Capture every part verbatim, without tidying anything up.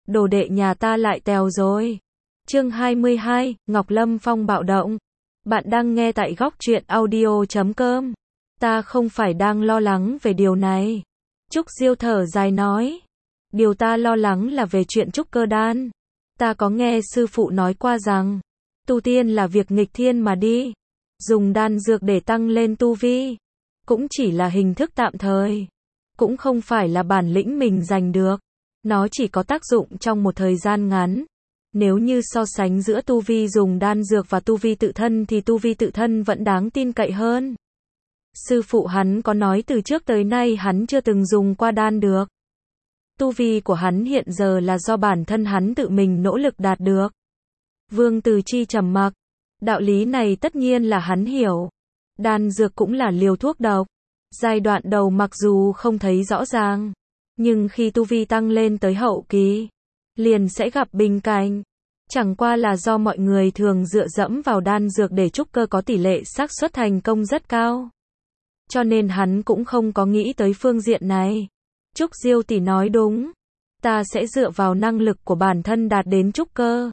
đồ đệ nhà ta lại tèo rồi. Chương hai mươi hai, Ngọc Lâm Phong bạo động. Bạn đang nghe tại góc truyện audio chấm com. Ta không phải đang lo lắng về điều này. Trúc Diêu thở dài nói. Điều ta lo lắng là về chuyện trúc cơ đan. Ta có nghe sư phụ nói qua rằng, tu tiên là việc nghịch thiên mà đi. Dùng đan dược để tăng lên tu vi, cũng chỉ là hình thức tạm thời. Cũng không phải là bản lĩnh mình giành được. Nó chỉ có tác dụng trong một thời gian ngắn. Nếu như so sánh giữa tu vi dùng đan dược và tu vi tự thân thì tu vi tự thân vẫn đáng tin cậy hơn. Sư phụ hắn có nói từ trước tới nay hắn chưa từng dùng qua đan được. Tu vi của hắn hiện giờ là do bản thân hắn tự mình nỗ lực đạt được. Vương Từ Chi trầm mặc. Đạo lý này tất nhiên là hắn hiểu. Đan dược cũng là liều thuốc độc. Giai đoạn đầu mặc dù không thấy rõ ràng, nhưng khi tu vi tăng lên tới hậu kỳ, liền sẽ gặp bình cảnh. Chẳng qua là do mọi người thường dựa dẫm vào đan dược để trúc cơ có tỷ lệ xác suất thành công rất cao. Cho nên hắn cũng không có nghĩ tới phương diện này. Trúc Diêu tỷ nói đúng. Ta sẽ dựa vào năng lực của bản thân đạt đến trúc cơ.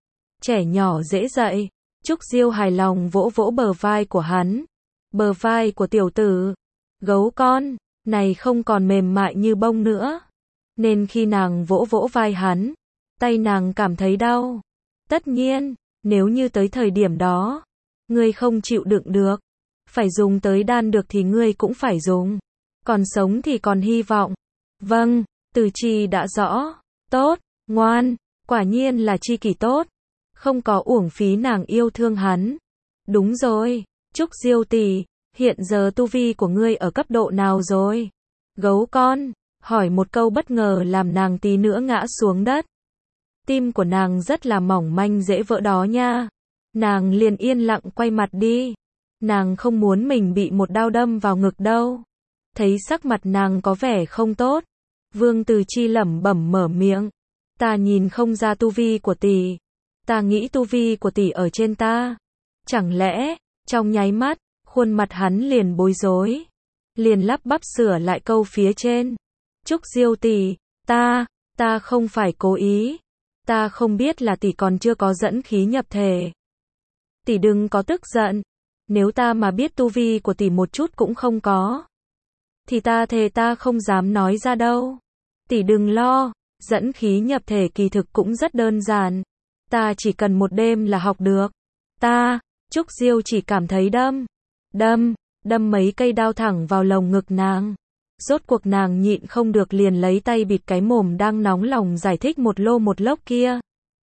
Trẻ nhỏ dễ dạy. Trúc Diêu hài lòng vỗ vỗ bờ vai của hắn. Bờ vai của tiểu tử, gấu con, này không còn mềm mại như bông nữa. Nên khi nàng vỗ vỗ vai hắn, tay nàng cảm thấy đau. Tất nhiên, nếu như tới thời điểm đó, ngươi không chịu đựng được, phải dùng tới đan được thì ngươi cũng phải dùng. Còn sống thì còn hy vọng. Vâng, Từ Chi đã rõ. Tốt, ngoan, quả nhiên là chi kỷ tốt. Không có uổng phí nàng yêu thương hắn. Đúng rồi, Trúc Diêu tỷ, hiện giờ tu vi của ngươi ở cấp độ nào rồi? Gấu con, hỏi một câu bất ngờ làm nàng tí nữa ngã xuống đất. Tim của nàng rất là mỏng manh dễ vỡ đó nha. Nàng liền yên lặng quay mặt đi. Nàng không muốn mình bị một đao đâm vào ngực đâu. Thấy sắc mặt nàng có vẻ không tốt, Vương Từ Chi lẩm bẩm mở miệng. Ta nhìn không ra tu vi của tỷ. Ta nghĩ tu vi của tỷ ở trên ta. Chẳng lẽ, trong nháy mắt, khuôn mặt hắn liền bối rối. Liền lắp bắp sửa lại câu phía trên. Trúc Diêu tỷ, ta, ta không phải cố ý. Ta không biết là tỷ còn chưa có dẫn khí nhập thể. Tỷ đừng có tức giận. Nếu ta mà biết tu vi của tỷ một chút cũng không có, thì ta thề ta không dám nói ra đâu. Tỷ đừng lo, dẫn khí nhập thể kỳ thực cũng rất đơn giản. Ta chỉ cần một đêm là học được. Ta, Trúc Diêu chỉ cảm thấy đâm, đâm, đâm mấy cây đao thẳng vào lồng ngực nàng. Rốt cuộc nàng nhịn không được liền lấy tay bịt cái mồm đang nóng lòng giải thích một lô một lốc kia.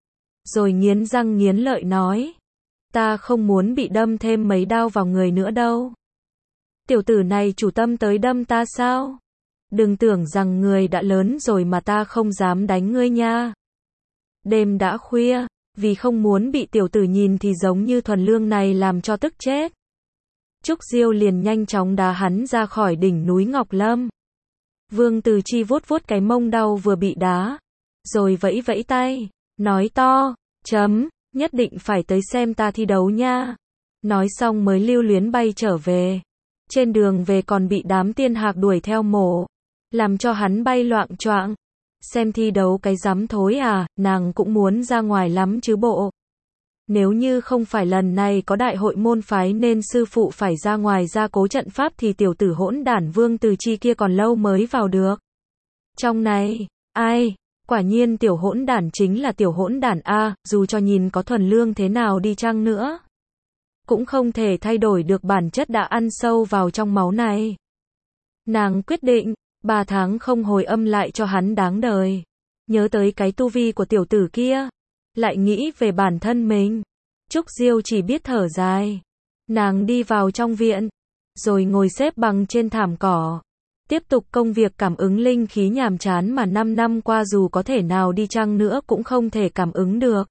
Rồi nghiến răng nghiến lợi nói. Ta không muốn bị đâm thêm mấy đao vào người nữa đâu. Tiểu tử này chủ tâm tới đâm ta sao? Đừng tưởng rằng người đã lớn rồi mà ta không dám đánh ngươi nha. Đêm đã khuya, vì không muốn bị tiểu tử nhìn thì giống như thuần lương này làm cho tức chết. Trúc Diêu liền nhanh chóng đá hắn ra khỏi đỉnh núi Ngọc Lâm. Vương Từ Chi vuốt vuốt cái mông đau vừa bị đá, rồi vẫy vẫy tay, nói to, chấm, nhất định phải tới xem ta thi đấu nha. Nói xong mới lưu luyến bay trở về. Trên đường về còn bị đám tiên hạc đuổi theo mổ, làm cho hắn bay loạng choạng. Xem thi đấu cái rắm thối à, nàng cũng muốn ra ngoài lắm chứ bộ. Nếu như không phải lần này có đại hội môn phái nên sư phụ phải ra ngoài gia cố trận pháp thì tiểu tử hỗn đản Vương Từ Chi kia còn lâu mới vào được. Trong này, ai, quả nhiên tiểu hỗn đản chính là tiểu hỗn đản a, dù cho nhìn có thuần lương thế nào đi chăng nữa, cũng không thể thay đổi được bản chất đã ăn sâu vào trong máu này. Nàng quyết định, ba tháng không hồi âm lại cho hắn đáng đời. Nhớ tới cái tu vi của tiểu tử kia, lại nghĩ về bản thân mình. Trúc Diêu chỉ biết thở dài. Nàng đi vào trong viện, rồi ngồi xếp bằng trên thảm cỏ. Tiếp tục công việc cảm ứng linh khí nhàm chán mà năm năm qua dù có thể nào đi chăng nữa cũng không thể cảm ứng được.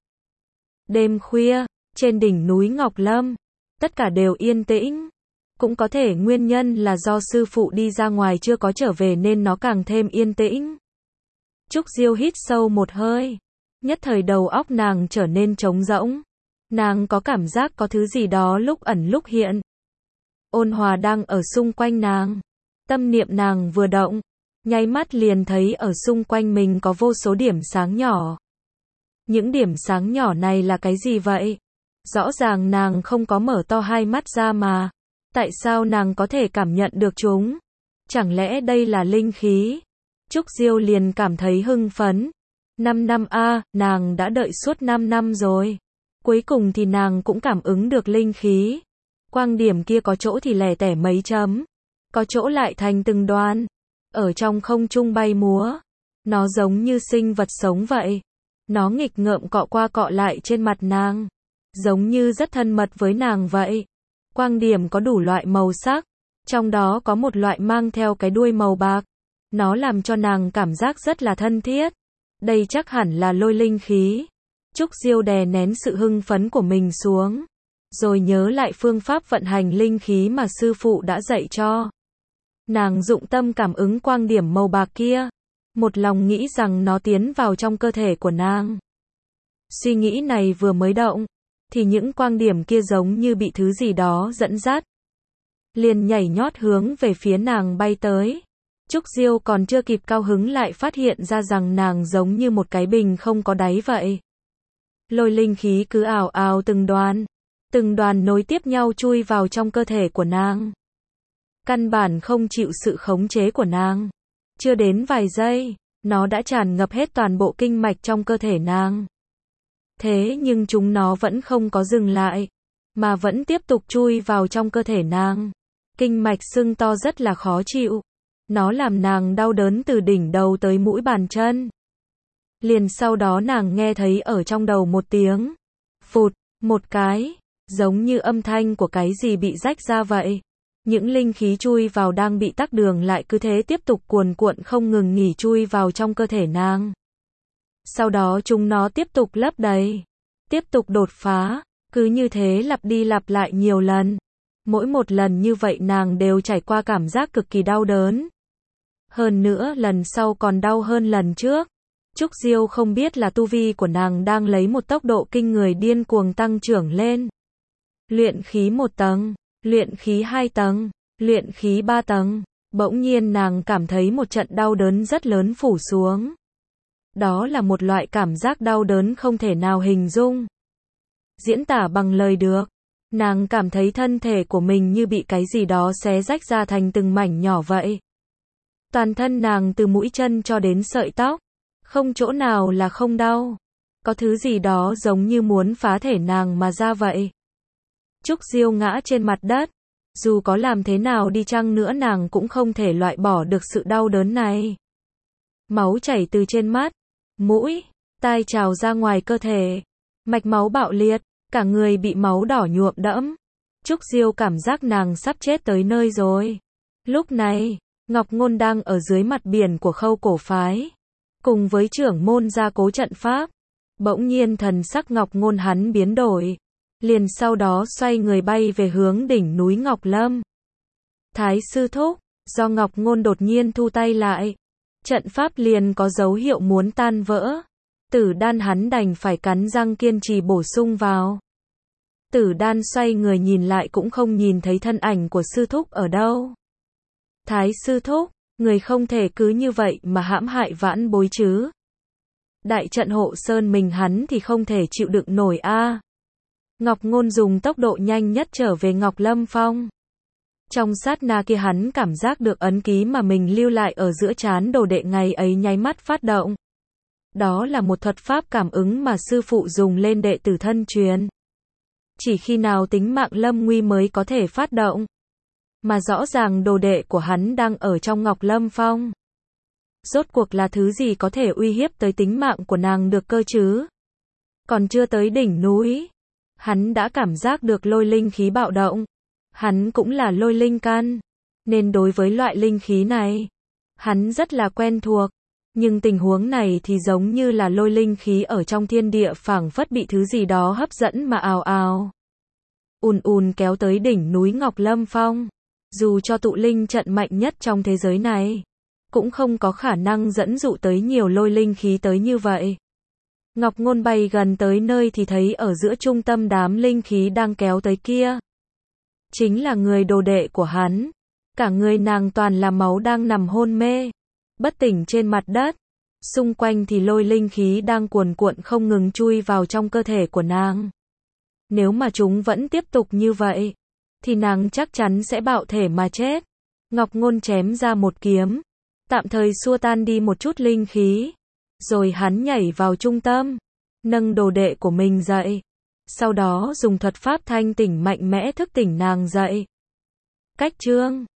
Đêm khuya, trên đỉnh núi Ngọc Lâm, tất cả đều yên tĩnh. Cũng có thể nguyên nhân là do sư phụ đi ra ngoài chưa có trở về nên nó càng thêm yên tĩnh. Trúc Diêu hít sâu một hơi. Nhất thời đầu óc nàng trở nên trống rỗng. Nàng có cảm giác có thứ gì đó lúc ẩn lúc hiện. Ôn hòa đang ở xung quanh nàng. Tâm niệm nàng vừa động, nháy mắt liền thấy ở xung quanh mình có vô số điểm sáng nhỏ. Những điểm sáng nhỏ này là cái gì vậy? Rõ ràng nàng không có mở to hai mắt ra mà. Tại sao nàng có thể cảm nhận được chúng? Chẳng lẽ đây là linh khí? Trúc Diêu liền cảm thấy hưng phấn. Năm năm a, nàng đã đợi suốt năm năm rồi. Cuối cùng thì nàng cũng cảm ứng được linh khí. Quang điểm kia có chỗ thì lẻ tẻ mấy chấm, có chỗ lại thành từng đoàn, ở trong không trung bay múa. Nó giống như sinh vật sống vậy. Nó nghịch ngợm cọ qua cọ lại trên mặt nàng, giống như rất thân mật với nàng vậy. Quang điểm có đủ loại màu sắc, trong đó có một loại mang theo cái đuôi màu bạc. Nó làm cho nàng cảm giác rất là thân thiết. Đây chắc hẳn là lôi linh khí. Trúc Diêu đè nén sự hưng phấn của mình xuống, rồi nhớ lại phương pháp vận hành linh khí mà sư phụ đã dạy cho. Nàng dụng tâm cảm ứng quang điểm màu bạc kia, một lòng nghĩ rằng nó tiến vào trong cơ thể của nàng. Suy nghĩ này vừa mới động, thì những quang điểm kia giống như bị thứ gì đó dẫn dắt, liền nhảy nhót hướng về phía nàng bay tới. Trúc Diêu còn chưa kịp cao hứng lại phát hiện ra rằng nàng giống như một cái bình không có đáy vậy. Lôi linh khí cứ ào ào từng đoàn, từng đoàn nối tiếp nhau chui vào trong cơ thể của nàng. Căn bản không chịu sự khống chế của nàng. Chưa đến vài giây, nó đã tràn ngập hết toàn bộ kinh mạch trong cơ thể nàng. Thế nhưng chúng nó vẫn không có dừng lại, mà vẫn tiếp tục chui vào trong cơ thể nàng. Kinh mạch sưng to rất là khó chịu. Nó làm nàng đau đớn từ đỉnh đầu tới mũi bàn chân. Liền sau đó nàng nghe thấy ở trong đầu một tiếng phụt, một cái, giống như âm thanh của cái gì bị rách ra vậy. Những linh khí chui vào đang bị tắc đường lại cứ thế tiếp tục cuồn cuộn không ngừng nghỉ chui vào trong cơ thể nàng. Sau đó chúng nó tiếp tục lấp đầy, tiếp tục đột phá, cứ như thế lặp đi lặp lại nhiều lần. Mỗi một lần như vậy nàng đều trải qua cảm giác cực kỳ đau đớn. Hơn nữa lần sau còn đau hơn lần trước. Trúc Diêu không biết là tu vi của nàng đang lấy một tốc độ kinh người điên cuồng tăng trưởng lên. Luyện khí một tầng, luyện khí hai tầng, luyện khí ba tầng. Bỗng nhiên nàng cảm thấy một trận đau đớn rất lớn phủ xuống. Đó là một loại cảm giác đau đớn không thể nào hình dung, diễn tả bằng lời được. Nàng cảm thấy thân thể của mình như bị cái gì đó xé rách ra thành từng mảnh nhỏ vậy. Toàn thân nàng từ mũi chân cho đến sợi tóc, không chỗ nào là không đau. Có thứ gì đó giống như muốn phá thể nàng mà ra vậy. Trúc Diêu ngã trên mặt đất. Dù có làm thế nào đi chăng nữa nàng cũng không thể loại bỏ được sự đau đớn này. Máu chảy từ trên mắt, mũi, tai trào ra ngoài cơ thể. Mạch máu bạo liệt, cả người bị máu đỏ nhuộm đẫm. Trúc Diêu cảm giác nàng sắp chết tới nơi rồi. Lúc này, Ngọc Ngôn đang ở dưới mặt biển của Khâu Cổ phái, cùng với trưởng môn gia cố trận pháp. Bỗng nhiên thần sắc Ngọc Ngôn hắn biến đổi, liền sau đó xoay người bay về hướng đỉnh núi Ngọc Lâm. Thái sư thúc, do Ngọc Ngôn đột nhiên thu tay lại, trận pháp liền có dấu hiệu muốn tan vỡ. Tử Đan hắn đành phải cắn răng kiên trì bổ sung vào. Tử Đan xoay người nhìn lại cũng không nhìn thấy thân ảnh của sư thúc ở đâu. Thái sư thúc, người không thể cứ như vậy mà hãm hại vãn bối chứ. Đại trận hộ sơn mình hắn thì không thể chịu đựng nổi a. Ngọc Ngôn dùng tốc độ nhanh nhất trở về Ngọc Lâm Phong. Trong sát na kia hắn cảm giác được ấn ký mà mình lưu lại ở giữa trán đồ đệ ngày ấy nháy mắt phát động. Đó là một thuật pháp cảm ứng mà sư phụ dùng lên đệ tử thân truyền. Chỉ khi nào tính mạng lâm nguy mới có thể phát động. Mà rõ ràng đồ đệ của hắn đang ở trong Ngọc Lâm Phong. Rốt cuộc là thứ gì có thể uy hiếp tới tính mạng của nàng được cơ chứ? Còn chưa tới đỉnh núi, hắn đã cảm giác được lôi linh khí bạo động. Hắn cũng là lôi linh căn, nên đối với loại linh khí này, hắn rất là quen thuộc. Nhưng tình huống này thì giống như là lôi linh khí ở trong thiên địa phảng phất bị thứ gì đó hấp dẫn mà ào ào ùn ùn kéo tới đỉnh núi Ngọc Lâm Phong. Dù cho tụ linh trận mạnh nhất trong thế giới này, cũng không có khả năng dẫn dụ tới nhiều lôi linh khí tới như vậy. Ngọc Ngôn bay gần tới nơi thì thấy ở giữa trung tâm đám linh khí đang kéo tới kia, chính là người đồ đệ của hắn. Cả người nàng toàn là máu đang nằm hôn mê. bất tỉnh trên mặt đất. Xung quanh thì lôi linh khí đang cuồn cuộn không ngừng chui vào trong cơ thể của nàng. Nếu mà chúng vẫn tiếp tục như vậy, thì nàng chắc chắn sẽ bạo thể mà chết. Ngọc Ngôn chém ra một kiếm, tạm thời xua tan đi một chút linh khí. Rồi hắn nhảy vào trung tâm, nâng đồ đệ của mình dậy. Sau đó dùng thuật pháp thanh tỉnh mạnh mẽ thức tỉnh nàng dậy. Cách chương